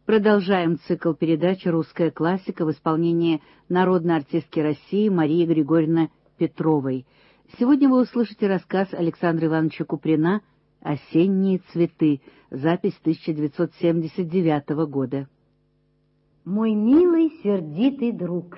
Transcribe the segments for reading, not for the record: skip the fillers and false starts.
Продолжаем цикл передач «Русская классика» в исполнении народной артистки России Марии Григорьевны Петровой. Сегодня вы услышите рассказ Александра Ивановича Куприна «Осенние цветы», запись 1979 года. Мой милый сердитый друг,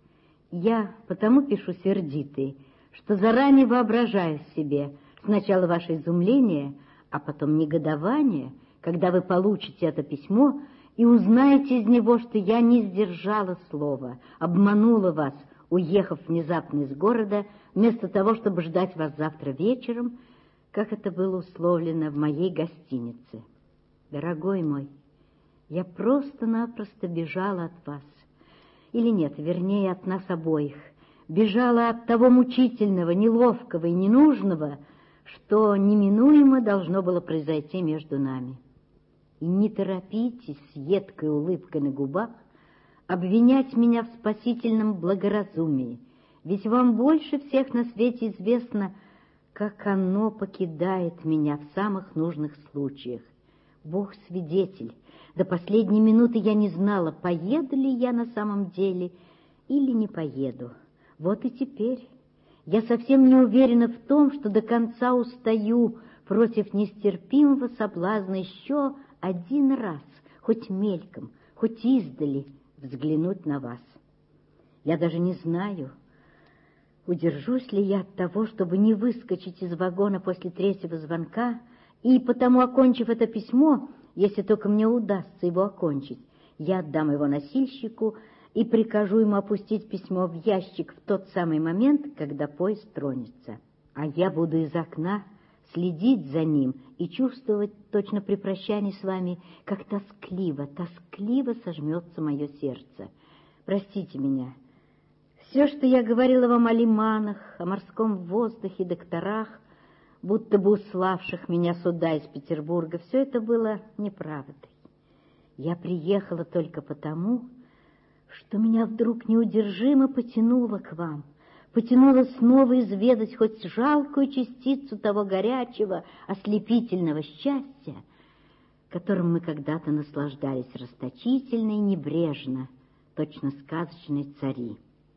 я потому пишу сердитый, что заранее воображаю себе сначала ваше изумление, а потом негодование, когда вы получите это письмо и узнаете из него, что я не сдержала слова, обманула вас, уехав внезапно из города, вместо того, чтобы ждать вас завтра вечером, как это было условлено в моей гостинице. Дорогой мой, я просто-напросто бежала от вас. Или нет, вернее, от нас обоих. Бежала от того мучительного, неловкого и ненужного, что неминуемо должно было произойти между нами. И не торопитесь с едкой улыбкой на губах обвинять меня в спасительном благоразумии, ведь вам больше всех на свете известно, как оно покидает меня в самых нужных случаях. Бог свидетель, до последней минуты я не знала, поеду ли я на самом деле или не поеду. Вот и теперь я совсем не уверена в том, что до конца устаю против нестерпимого соблазна еще один раз, хоть мельком, хоть издали, взглянуть на вас. Я даже не знаю, удержусь ли я от того, чтобы не выскочить из вагона после третьего звонка, и потому, окончив это письмо, если только мне удастся его окончить, я отдам его носильщику и прикажу ему опустить письмо в ящик в тот самый момент, когда поезд тронется. А я буду из окна следить за ним и чувствовать точно при прощании с вами, как тоскливо сожмется мое сердце. Простите меня. Все, что я говорила вам о лиманах, о морском воздухе, докторах, будто бы уславших меня сюда из Петербурга, все это было неправдой. Я приехала только потому, что меня вдруг неудержимо потянуло к вам, потянуло снова изведать хоть жалкую частицу того горячего, ослепительного счастья, которым мы когда-то наслаждались расточительно и небрежно, точно сказочные цари.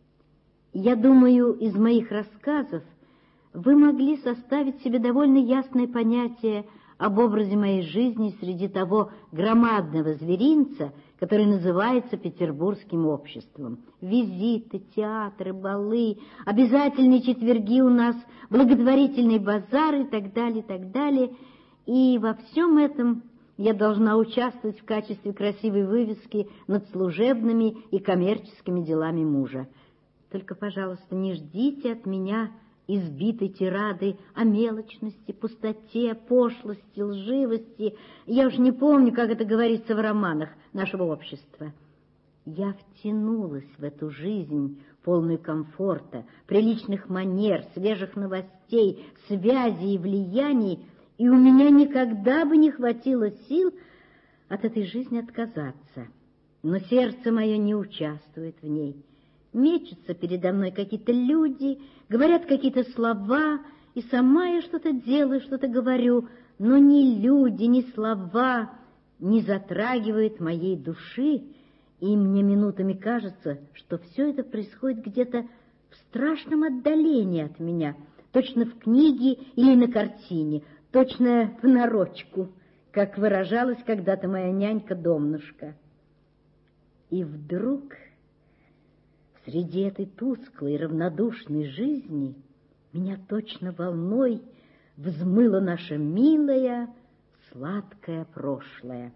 Я думаю, из моих рассказов вы могли составить себе довольно ясное понятие об образе моей жизни среди того громадного зверинца, который называется петербургским обществом. Визиты, театры, балы, обязательные четверги у нас, благотворительные базары и так далее, и так далее. И во всем этом я должна участвовать в качестве красивой вывески над служебными и коммерческими делами мужа. Только, пожалуйста, не ждите от меня избитой тирады о мелочности, пустоте, пошлости, лживости. Я уж не помню, как это говорится в романах нашего общества. Я втянулась в эту жизнь, полную комфорта, приличных манер, свежих новостей, связей и влияний, и у меня никогда бы не хватило сил от этой жизни отказаться. Но сердце мое не участвует в ней. Мечутся передо мной какие-то люди, говорят какие-то слова, и сама я что-то делаю, что-то говорю, но ни люди, ни слова не затрагивают моей души, и мне минутами кажется, что все это происходит где-то в страшном отдалении от меня, точно в книге или на картине, точно понарошку, как выражалась когда-то моя нянька-домнушка. И вдруг среди этой тусклой, равнодушной жизни меня точно волной взмыло наше милое, сладкое прошлое.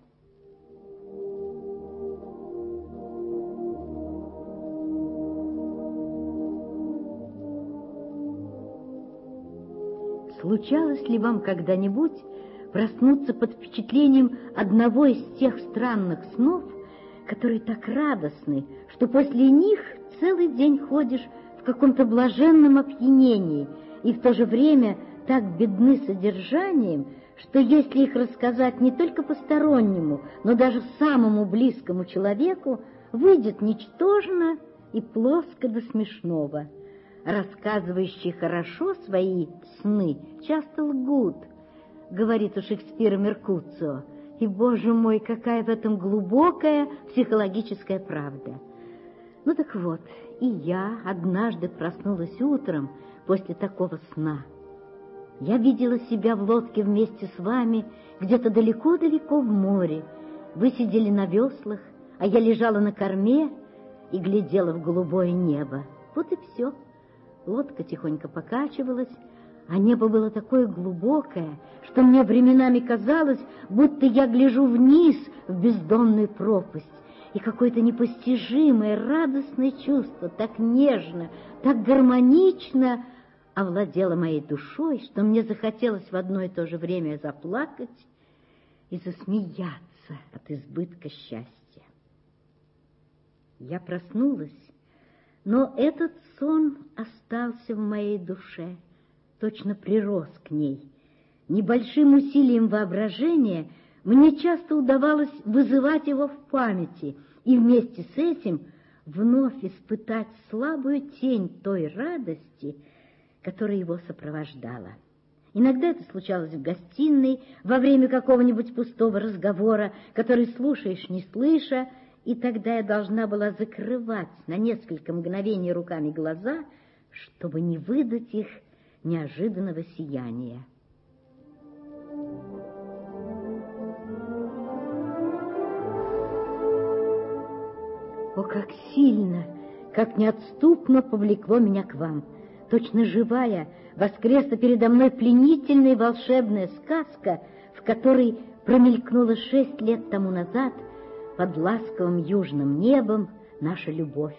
Случалось ли вам когда-нибудь проснуться под впечатлением одного из тех странных снов, которые так радостны, что после них целый день ходишь в каком-то блаженном опьянении и в то же время так бедны содержанием, что если их рассказать не только постороннему, но даже самому близкому человеку, выйдет ничтожно и плоско до смешного. Рассказывающие хорошо свои сны часто лгут, говорит у Шекспира Меркуцио. И, Боже мой, какая в этом глубокая психологическая правда. Ну так вот, и я однажды проснулась утром после такого сна. Я видела себя в лодке вместе с вами где-то далеко-далеко в море. Вы сидели на веслах, а я лежала на корме и глядела в голубое небо. Вот и все. Лодка тихонько покачивалась, а небо было такое глубокое, что мне временами казалось, будто я гляжу вниз в бездонную пропасть. И какое-то непостижимое, радостное чувство, так нежно, так гармонично овладело моей душой, что мне захотелось в одно и то же время заплакать и засмеяться от избытка счастья. Я проснулась, но этот сон остался в моей душе, точно прирос к ней. Небольшим усилием воображения мне часто удавалось вызывать его в памяти и вместе с этим вновь испытать слабую тень той радости, которая его сопровождала. Иногда это случалось в гостиной, во время какого-нибудь пустого разговора, который слушаешь, не слыша, и тогда я должна была закрывать на несколько мгновений руками глаза, чтобы не выдать их неожиданного сияния. О, как сильно, как неотступно повлекло меня к вам! Точно живая, воскресла передо мной пленительная и волшебная сказка, в которой промелькнула 6 лет тому назад под ласковым южным небом наша любовь.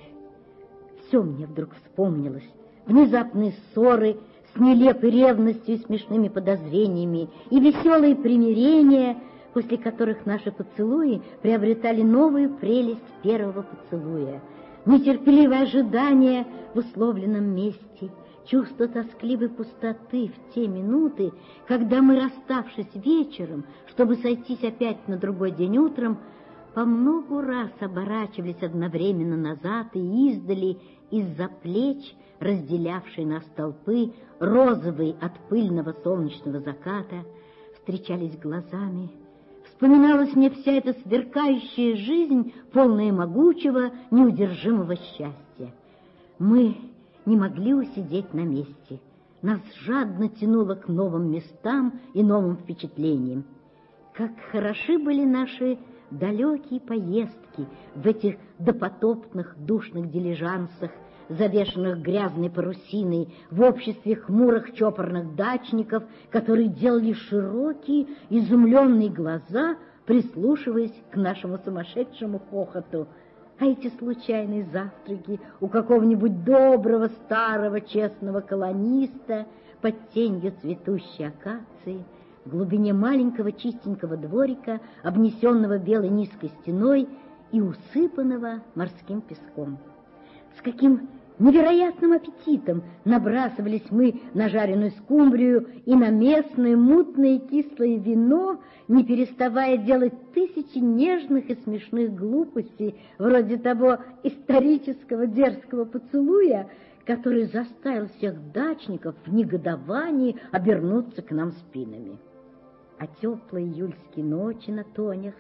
Все мне вдруг вспомнилось. Внезапные ссоры с нелепой ревностью и смешными подозрениями, и веселые примирения, после которых наши поцелуи приобретали новую прелесть первого поцелуя. Нетерпеливое ожидание в условленном месте, чувство тоскливой пустоты в те минуты, когда мы, расставшись вечером, чтобы сойтись опять на другой день утром, по многу раз оборачивались одновременно назад и издали из-за плеч, разделявшей нас толпы, розовой от пыльного солнечного заката, встречались глазами. Вспоминалась мне вся эта сверкающая жизнь, полная могучего, неудержимого счастья. Мы не могли усидеть на месте. Нас жадно тянуло к новым местам и новым впечатлениям. Как хороши были наши далекие поездки в этих допотопных душных дилижансах, завешенных грязной парусиной, в обществе хмурых чопорных дачников, которые делали широкие, изумленные глаза, прислушиваясь к нашему сумасшедшему хохоту. А эти случайные завтраки у какого-нибудь доброго, старого, честного колониста под тенью цветущей акации, в глубине маленького чистенького дворика, обнесенного белой низкой стеной и усыпанного морским песком. С каким невероятным аппетитом набрасывались мы на жареную скумбрию и на местное мутное и кислое вино, не переставая делать тысячи нежных и смешных глупостей, вроде того исторического дерзкого поцелуя, который заставил всех дачников в негодовании обернуться к нам спинами. А теплые июльские ночи на тонях,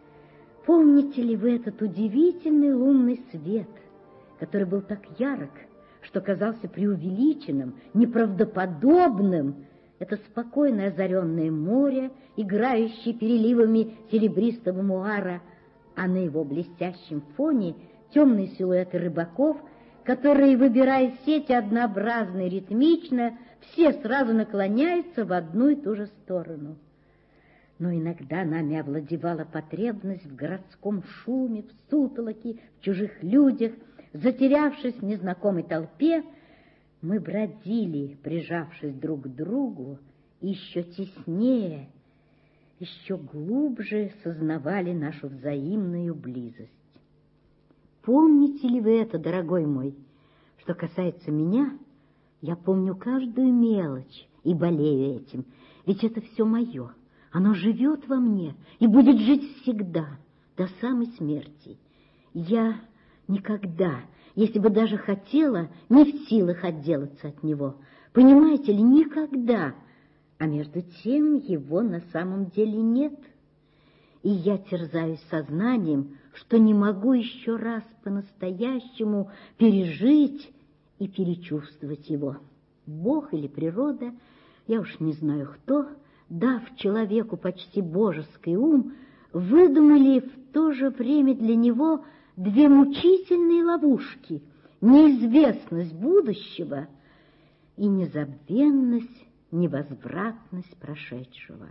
помните ли вы этот удивительный лунный свет, который был так ярок, что казался преувеличенным, неправдоподобным? Это спокойное озаренное море, играющее переливами серебристого муара, а на его блестящем фоне темные силуэты рыбаков, которые, выбирая сети однообразно и ритмично, все сразу наклоняются в одну и ту же сторону. Но иногда нами овладевала потребность в городском шуме, в сутолоке, в чужих людях. Затерявшись в незнакомой толпе, мы бродили, прижавшись друг к другу, и еще теснее, еще глубже сознавали нашу взаимную близость. Помните ли вы это, дорогой мой? Что касается меня, я помню каждую мелочь и болею этим, ведь это все мое. Оно живет во мне и будет жить всегда, до самой смерти. Я никогда, если бы даже хотела, не в силах отделаться от него. Понимаете ли, никогда. А между тем его на самом деле нет. и я терзаюсь сознанием, что не могу еще раз по-настоящему пережить и перечувствовать его. Бог или природа, я уж не знаю кто, дав человеку почти божеский ум, выдумали в то же время для него две мучительные ловушки: неизвестность будущего и незабвенность, невозвратность прошедшего.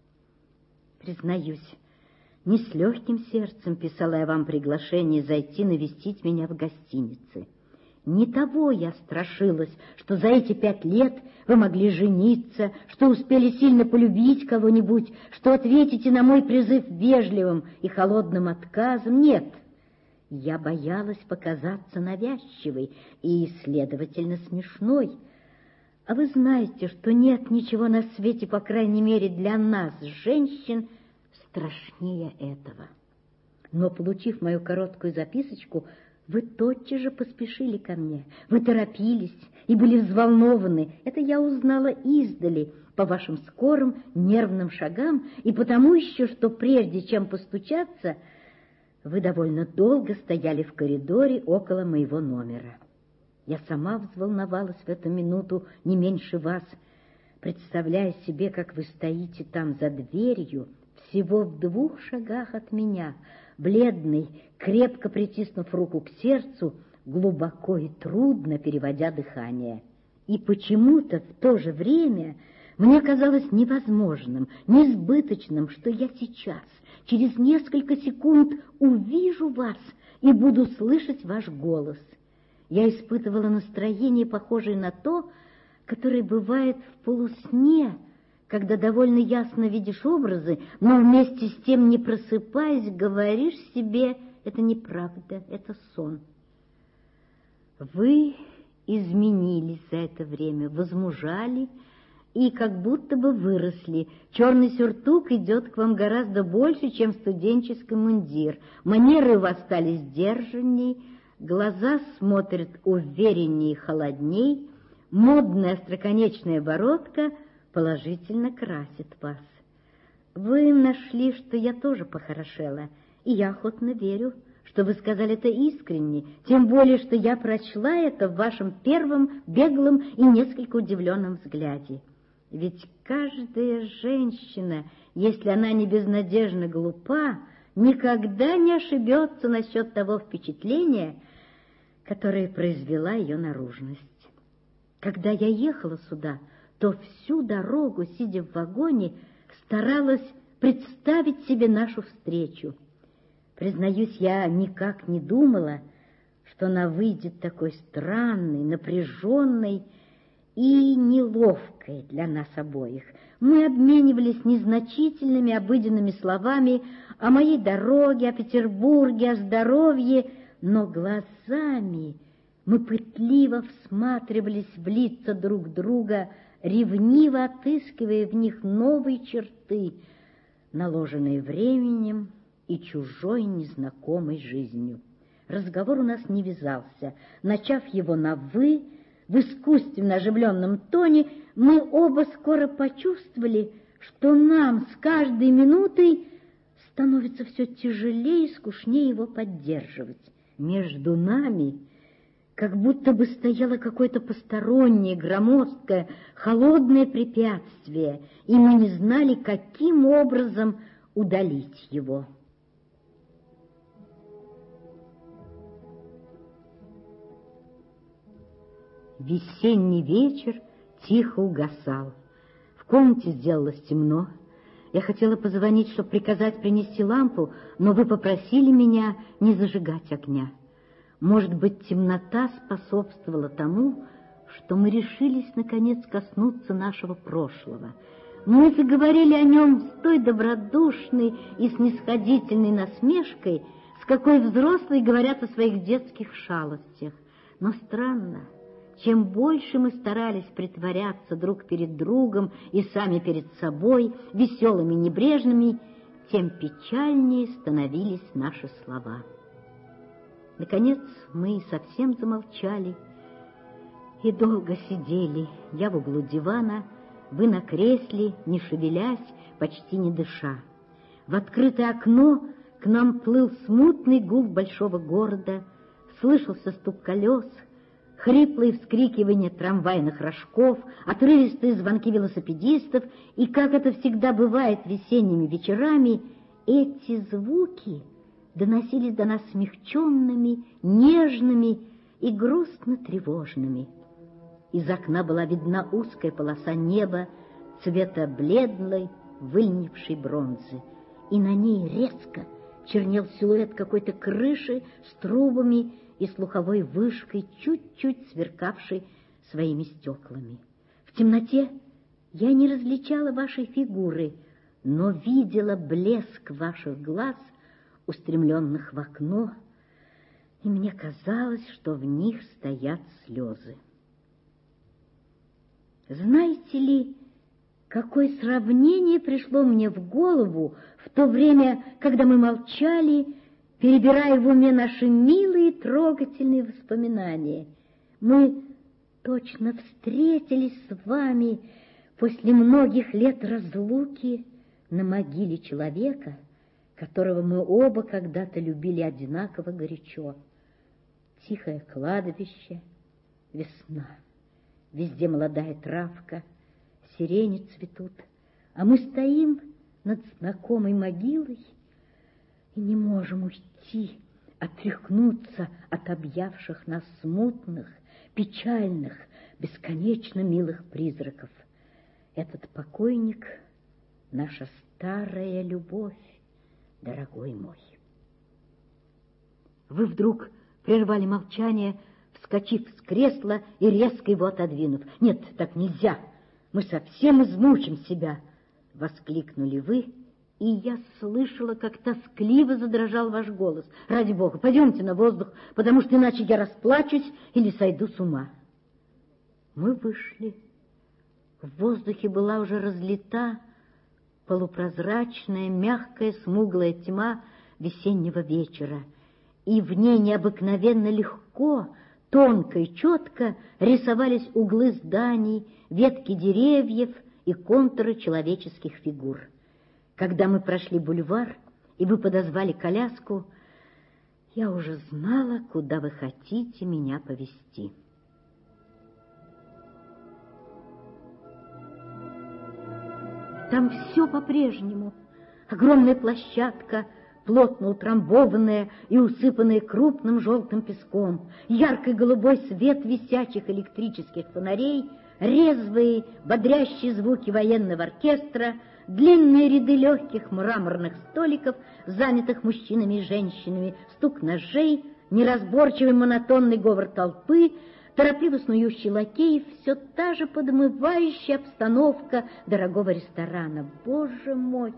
Признаюсь, не с легким сердцем писала я вам приглашение зайти навестить меня в гостинице. Не того я страшилась, что за эти 5 лет вы могли жениться, что успели сильно полюбить кого-нибудь, что ответите на мой призыв вежливым и холодным отказом. Нет, я боялась показаться навязчивой и, следовательно, смешной. А вы знаете, что нет ничего на свете, по крайней мере для нас, женщин, страшнее этого. Но, получив мою короткую записочку, вы тотчас же поспешили ко мне. Вы торопились и были взволнованы. Это я узнала издали, по вашим скорым нервным шагам, и потому еще, что прежде чем постучаться, вы довольно долго стояли в коридоре около моего номера. Я сама взволновалась в эту минуту не меньше вас, представляя себе, как вы стоите там за дверью, всего в 2 шагах от меня, бледный, крепко притиснув руку к сердцу, глубоко и трудно переводя дыхание. И почему-то в то же время мне казалось невозможным, несбыточным, что я сейчас, через несколько секунд, увижу вас и буду слышать ваш голос. Я испытывала настроение, похожее на то, которое бывает в полусне, когда довольно ясно видишь образы, но вместе с тем, не просыпаясь, говоришь себе: это неправда, это сон. Вы изменились за это время, возмужали и как будто бы выросли. Черный сюртук идет к вам гораздо больше, чем студенческий мундир. Манеры у вас стали сдержанней, глаза смотрят увереннее и холодней, модная остроконечная бородка положительно красит вас. Вы нашли, что я тоже похорошела, и я охотно верю, что вы сказали это искренне, тем более, что я прочла это в вашем первом беглом и несколько удивленном взгляде. Ведь каждая женщина, если она не безнадежно глупа, никогда не ошибется насчет того впечатления, которое произвела ее наружность. Когда я ехала сюда, то всю дорогу, сидя в вагоне, старалась представить себе нашу встречу. Признаюсь, я никак не думала, что она выйдет такой странной, напряженной и неловкой для нас обоих. Мы обменивались незначительными обыденными словами о моей дороге, о Петербурге, о здоровье, но глазами мы пытливо всматривались в лица друг друга, ревниво отыскивая в них новые черты, наложенные временем и чужой незнакомой жизнью. Разговор у нас не вязался. Начав его на «вы», в искусственно оживленном тоне, мы оба скоро почувствовали, что нам с каждой минутой становится все тяжелее и скучнее его поддерживать. Между нами как будто бы стояло какое-то постороннее, громоздкое, холодное препятствие, и мы не знали, каким образом удалить его. Весенний вечер тихо угасал. В комнате сделалось темно. Я хотела позвонить, чтобы приказать принести лампу, но вы попросили меня не зажигать огня. Может быть, темнота способствовала тому, что мы решились, наконец, коснуться нашего прошлого. Мы заговорили о нем с той добродушной и снисходительной насмешкой, с какой взрослые говорят о своих детских шалостях. Но странно, чем больше мы старались притворяться друг перед другом и сами перед собой, веселыми и небрежными, тем печальнее становились наши слова. Наконец мы совсем замолчали и долго сидели, я в углу дивана, вы на кресле, не шевелясь, почти не дыша. В открытое окно к нам плыл смутный гул большого города, слышался стук колес, хриплые вскрикивания трамвайных рожков, отрывистые звонки велосипедистов, и, как это всегда бывает весенними вечерами, эти звуки доносились до нас смягченными, нежными и грустно-тревожными. Из окна была видна узкая полоса неба цвета бледной, выльнившей бронзы, и на ней резко чернел силуэт какой-то крыши с трубами и слуховой вышкой, чуть-чуть сверкавшей своими стеклами. В темноте я не различала вашей фигуры, но видела блеск ваших глаз, устремленных в окно, и мне казалось, что в них стоят слезы. Знаете ли, какое сравнение пришло мне в голову в то время, когда мы молчали, перебирая в уме наши милые трогательные воспоминания? Мы точно встретились с вами после многих лет разлуки на могиле человека, которого мы оба когда-то любили одинаково горячо. Тихое кладбище, весна, везде молодая травка, сирени цветут, а мы стоим над знакомой могилой и не можем уйти, отряхнуться от объявших нас смутных, печальных, бесконечно милых призраков. Этот покойник — наша старая любовь, дорогой мой. Вы вдруг прервали молчание, вскочив с кресла и резко его отодвинув. «Нет, так нельзя! Мы совсем измучим себя!» — воскликнули вы, и я слышала, как тоскливо задрожал ваш голос. «Ради Бога, пойдемте на воздух, потому что иначе я расплачусь или сойду с ума». Мы вышли. В воздухе была уже разлита полупрозрачная, мягкая, смуглая тьма весеннего вечера, и в ней необыкновенно легко, тонко и четко рисовались углы зданий, ветки деревьев и контуры человеческих фигур. Когда мы прошли бульвар, и вы подозвали коляску, я уже знала, куда вы хотите меня повезти. Там все по-прежнему. Огромная площадка, плотно утрамбованная и усыпанная крупным желтым песком, яркий голубой свет висячих электрических фонарей, резвые, бодрящие звуки военного оркестра, длинные ряды легких мраморных столиков, занятых мужчинами и женщинами, стук ножей, неразборчивый монотонный говор толпы, торопливо снующий лакей, все та же подмывающая обстановка дорогого ресторана. Боже мой!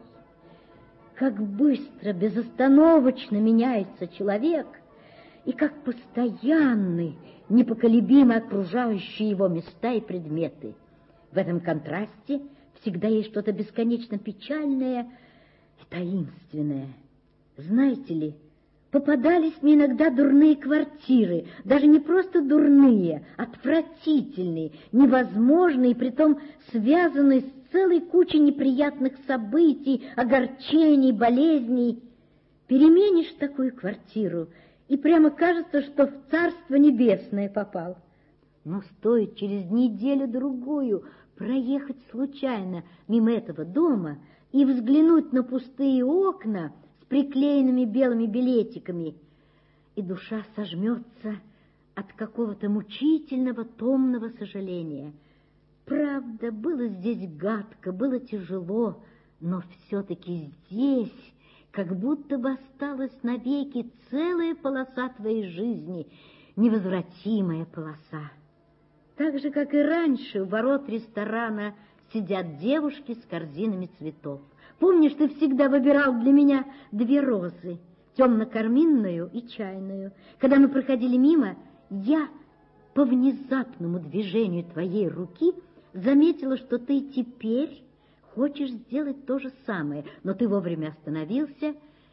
Как быстро, безостановочно меняется человек, и как постоянны, непоколебимо окружающие его места и предметы. В этом контрасте всегда есть что-то бесконечно печальное и таинственное. Знаете ли, попадались мне иногда дурные квартиры, даже не просто дурные, отвратительные, невозможные, притом связанные с целой кучей неприятных событий, огорчений, болезней. Переменишь такую квартиру, и прямо кажется, что в Царство Небесное попал. Но стоит через неделю-другую проехать случайно мимо этого дома и взглянуть на пустые окна с приклеенными белыми билетиками, и душа сожмется от какого-то мучительного томного сожаления. Правда, было здесь гадко, было тяжело, но все-таки здесь как будто бы осталась навеки целая полоса твоей жизни, невозвратимая полоса. Так же, как и раньше, у ворот ресторана сидят девушки с корзинами цветов. Помнишь, ты всегда выбирал для меня 2 розы, темно-карминную и чайную. Когда мы проходили мимо, я по внезапному движению твоей руки заметила, что ты теперь хочешь сделать то же самое, но ты вовремя остановился,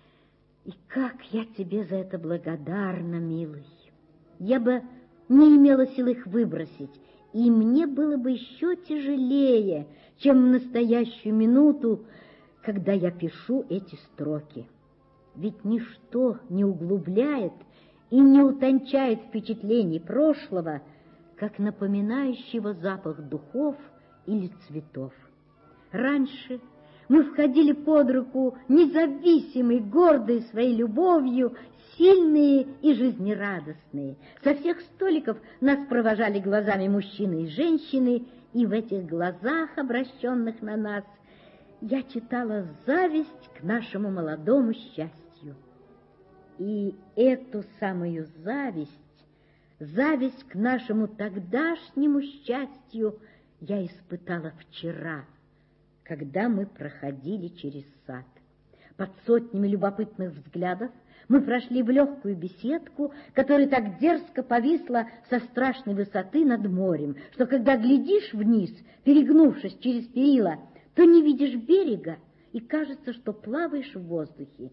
и как я тебе за это благодарна, милый. Я бы не имела сил их выбросить, и мне было бы еще тяжелее, чем в настоящую минуту, когда я пишу эти строки. Ведь ничто не углубляет и не утончает впечатлений прошлого, как напоминающего запах духов или цветов. Раньше мы входили под руку, независимые, гордые своей любовью, сильные и жизнерадостные. Со всех столиков нас провожали глазами мужчины и женщины, и в этих глазах, обращенных на нас, я читала зависть к нашему молодому счастью. И эту самую зависть к нашему тогдашнему счастью я испытала вчера, когда мы проходили через сад. Под сотнями любопытных взглядов мы прошли в легкую беседку, которая так дерзко повисла со страшной высоты над морем, что когда глядишь вниз, перегнувшись через перила, то не видишь берега, и кажется, что плаваешь в воздухе.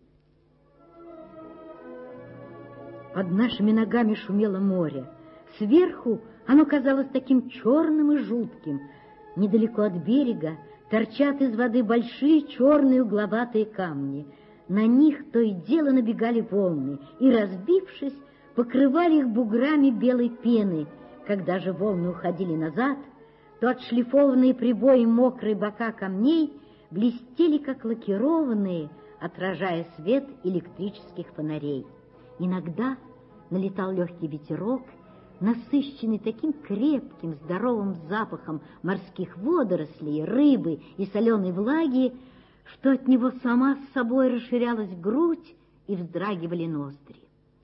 Под нашими ногами шумело море. Сверху оно казалось таким черным и жутким. Недалеко от берега торчат из воды большие черные угловатые камни. На них то и дело набегали волны, и, разбившись, покрывали их буграми белой пены. Когда же волны уходили назад, то отшлифованные прибоем мокрые бока камней блестели, как лакированные, отражая свет электрических фонарей. Иногда налетал легкий ветерок, насыщенный таким крепким, здоровым запахом морских водорослей, рыбы и соленой влаги, что от него сама с собой расширялась грудь и вздрагивали ноздри.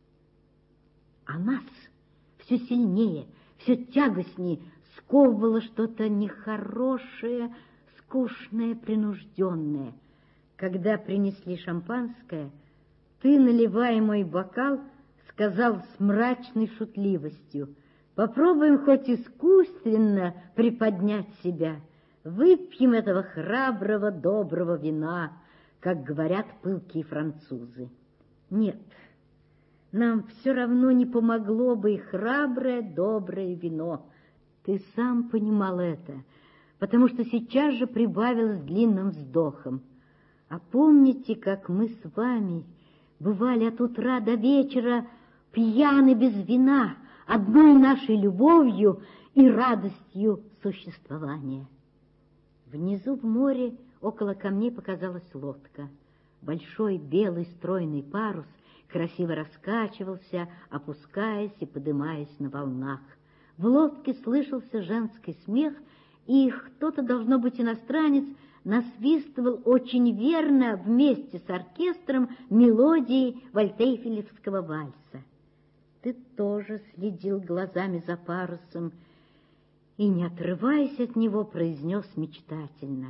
А нас все сильнее, все тягостнее сковывало что-то нехорошее, скучное, принужденное. Когда принесли шампанское, ты, наливая мой бокал, сказал с мрачной шутливостью: «Попробуем хоть искусственно приподнять себя, выпьем этого храброго, доброго вина, как говорят пылкие французы». Нет, нам все равно не помогло бы и храброе, доброе вино. Ты сам понимал это, потому что сейчас же прибавил с длинным вздохом: «А помните, как мы с вами бывали от утра до вечера пьяны без вина, одной нашей любовью и радостью существования?» Внизу в море около камней показалась лодка. Большой белый стройный парус красиво раскачивался, опускаясь и подымаясь на волнах. В лодке слышался женский смех, и кто-то, должно быть иностранец, насвистывал очень верно вместе с оркестром мелодии вальтейфелевского вальса. Ты тоже следил глазами за парусом и, не отрываясь от него, произнес мечтательно: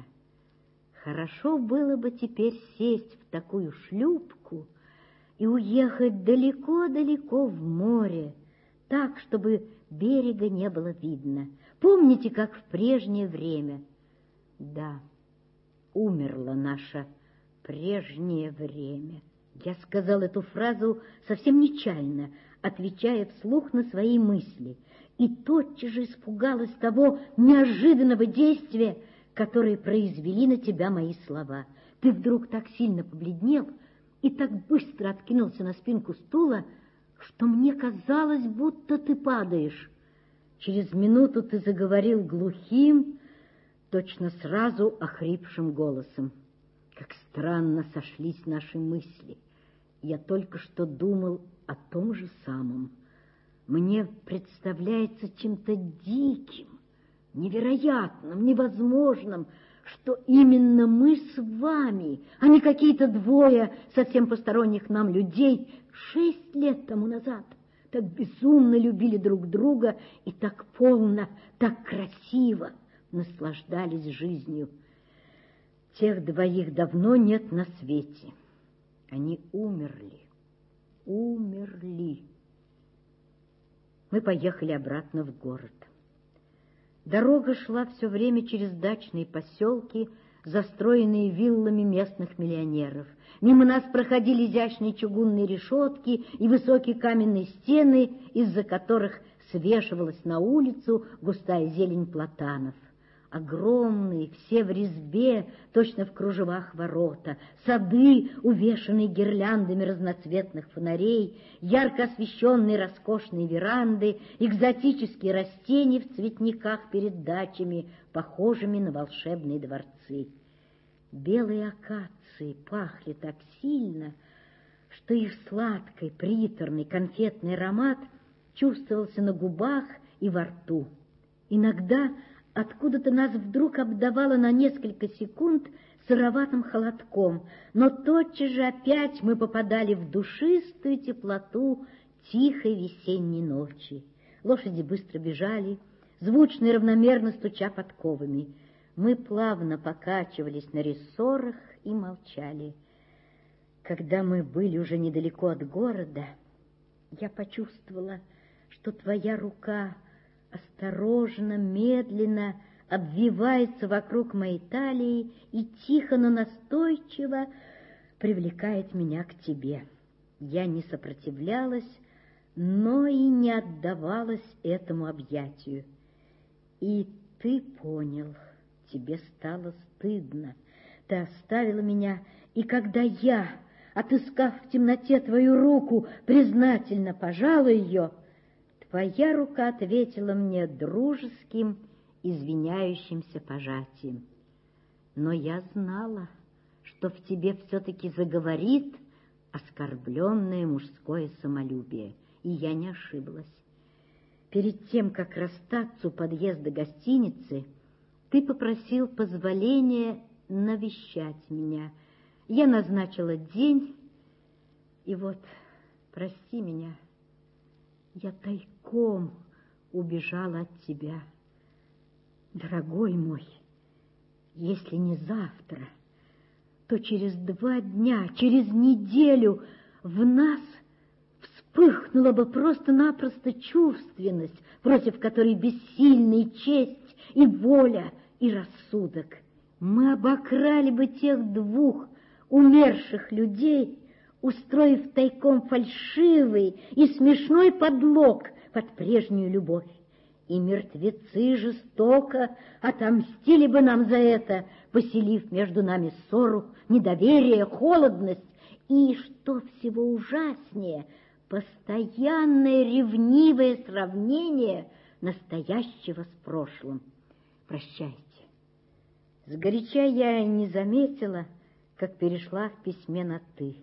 «Хорошо было бы теперь сесть в такую шлюпку и уехать далеко-далеко в море, так, чтобы берега не было видно. Помните, как в прежнее время?» Да, умерло наше прежнее время. Я сказал эту фразу совсем нечаянно, отвечая вслух на свои мысли, и тотчас же испугалась того неожиданного действия, которое произвели на тебя мои слова. Ты вдруг так сильно побледнел и так быстро откинулся на спинку стула, что мне казалось, будто ты падаешь. Через минуту ты заговорил глухим, точно сразу охрипшим голосом: «Как странно сошлись наши мысли. Я только что думал о том же самом. Мне представляется чем-то диким, невероятным, невозможным, что именно мы с вами, а не какие-то двое совсем посторонних нам людей 6 лет тому назад так безумно любили друг друга и так полно, так красиво наслаждались жизнью. Тех двоих давно нет на свете. Они умерли. Мы поехали обратно в город. Дорога шла все время через дачные поселки, застроенные виллами местных миллионеров. Мимо нас проходили изящные чугунные решетки и высокие каменные стены, из-за которых свешивалась на улицу густая зелень платанов. Огромные, все в резьбе, точно в кружевах ворота, сады, увешанные гирляндами разноцветных фонарей, ярко освещенные роскошные веранды, экзотические растения в цветниках перед дачами, похожими на волшебные дворцы. Белые акации пахли так сильно, что их сладкий, приторный конфетный аромат чувствовался на губах и во рту. Иногда откуда-то нас вдруг обдавало на несколько секунд сыроватым холодком, но тотчас же опять мы попадали в душистую теплоту тихой весенней ночи. Лошади быстро бежали, звучно и равномерно стуча подковами. Мы плавно покачивались на рессорах и молчали. Когда мы были уже недалеко от города, я почувствовала, что твоя рука осторожно, медленно обвивается вокруг моей талии и тихо, но настойчиво привлекает меня к тебе. Я не сопротивлялась, но и не отдавалась этому объятию. И ты понял, тебе стало стыдно. Ты оставила меня, и когда я, отыскав в темноте твою руку, признательно пожала ее, твоя рука ответила мне дружеским, извиняющимся пожатием. Но я знала, что в тебе все-таки заговорит оскорбленное мужское самолюбие, и я не ошиблась. Перед тем, как расстаться у подъезда гостиницы, ты попросил позволения навещать меня. Я назначила день, и вот, прости меня, я тайком убежала от тебя. Дорогой мой, если не завтра, то через 2 дня, через неделю в нас вспыхнула бы просто-напросто чувственность, против которой бессильны и честь, и воля, и рассудок. Мы обокрали бы тех 2 умерших людей, устроив тайком фальшивый и смешной подлог под прежнюю любовь. И мертвецы жестоко отомстили бы нам за это, поселив между нами ссору, недоверие, холодность и, что всего ужаснее, постоянное ревнивое сравнение настоящего с прошлым. Прощайте. Сгоряча я не заметила, как перешла в письме на «ты».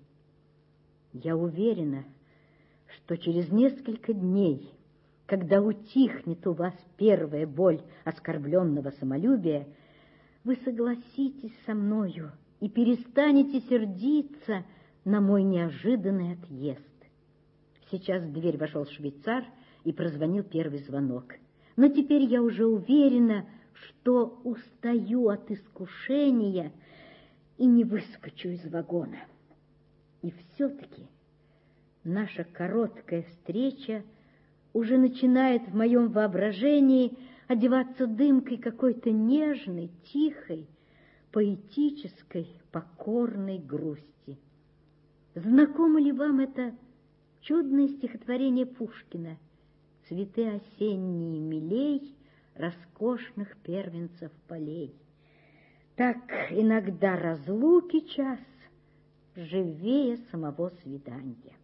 Я уверена, что через несколько дней, когда утихнет у вас первая боль оскорбленного самолюбия, вы согласитесь со мною и перестанете сердиться на мой неожиданный отъезд. Сейчас в дверь вошел швейцар и прозвонил первый звонок. Но теперь я уже уверена, что устаю от искушения и не выскочу из вагона. И все-таки наша короткая встреча уже начинает в моем воображении одеваться дымкой какой-то нежной, тихой, поэтической, покорной грусти. Знакомо ли вам это чудное стихотворение Пушкина «Цветы осенние милей роскошных первенцев полей»? Так иногда разлуки час живее самого свидания.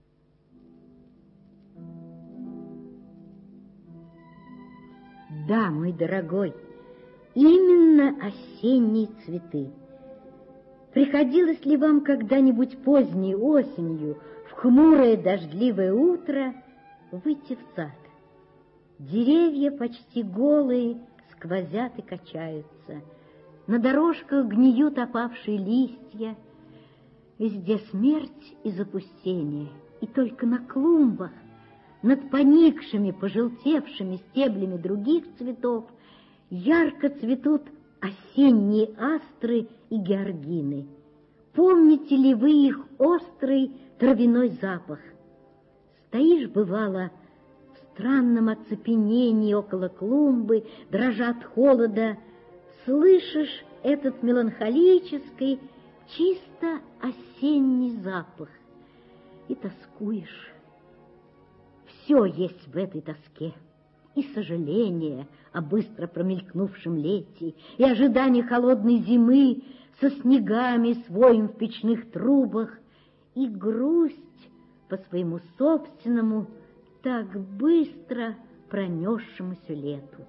Да, мой дорогой, именно осенние цветы. Приходилось ли вам когда-нибудь поздней осенью, в хмурое дождливое утро, выйти в сад? Деревья почти голые сквозят и качаются, на дорожках гниют опавшие листья, везде смерть и запустение, и только на клумбах, над поникшими, пожелтевшими стеблями других цветов ярко цветут осенние астры и георгины. Помните ли вы их острый травяной запах? Стоишь, бывало, в странном оцепенении около клумбы, дрожа от холода, слышишь этот меланхолический, чисто осенний запах и тоскуешь. Все есть в этой тоске. и сожаление о быстро промелькнувшем лете, и ожидание холодной зимы со снегами, с воем в печных трубах, и грусть по своему собственному, так быстро пронесшемуся лету.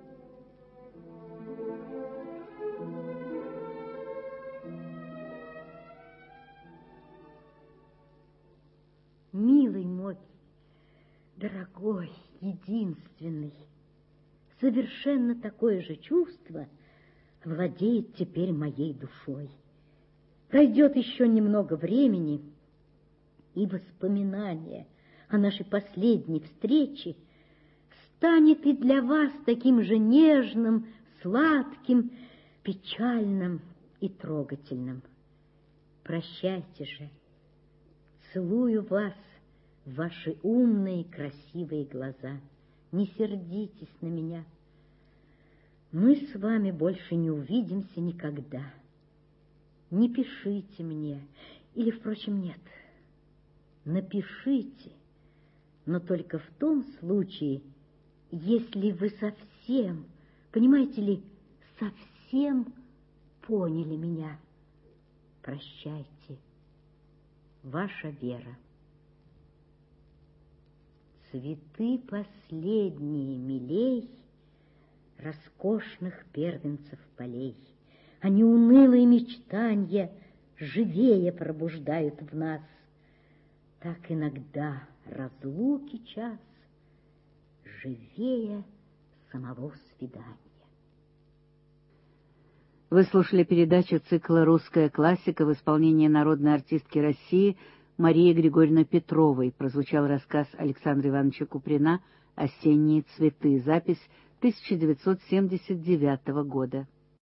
Милый мой, дорогой, единственный, совершенно такое же чувство владеет теперь моей душой. Пройдет еще немного времени, и воспоминание о нашей последней встрече станет и для вас таким же нежным, сладким, печальным и трогательным. Прощайте же, целую вас в ваши умные, красивые глаза. Не сердитесь на меня. Мы с вами больше не увидимся никогда. Не пишите мне, или, впрочем, нет. Напишите, но только в том случае, если вы совсем, понимаете ли, совсем поняли меня. Прощайте. Ваша Вера. Цветы последние милей роскошных первенцев полей. Они унылые мечтанья живее пробуждают в нас. Так иногда разлуки час живее самого свидания. Вы слушали передачу цикла «Русская классика» в исполнении народной артистки России Марии Григорьевны Петровой. Прозвучал рассказ Александра Ивановича Куприна «Осенние цветы». Запись 1979 года.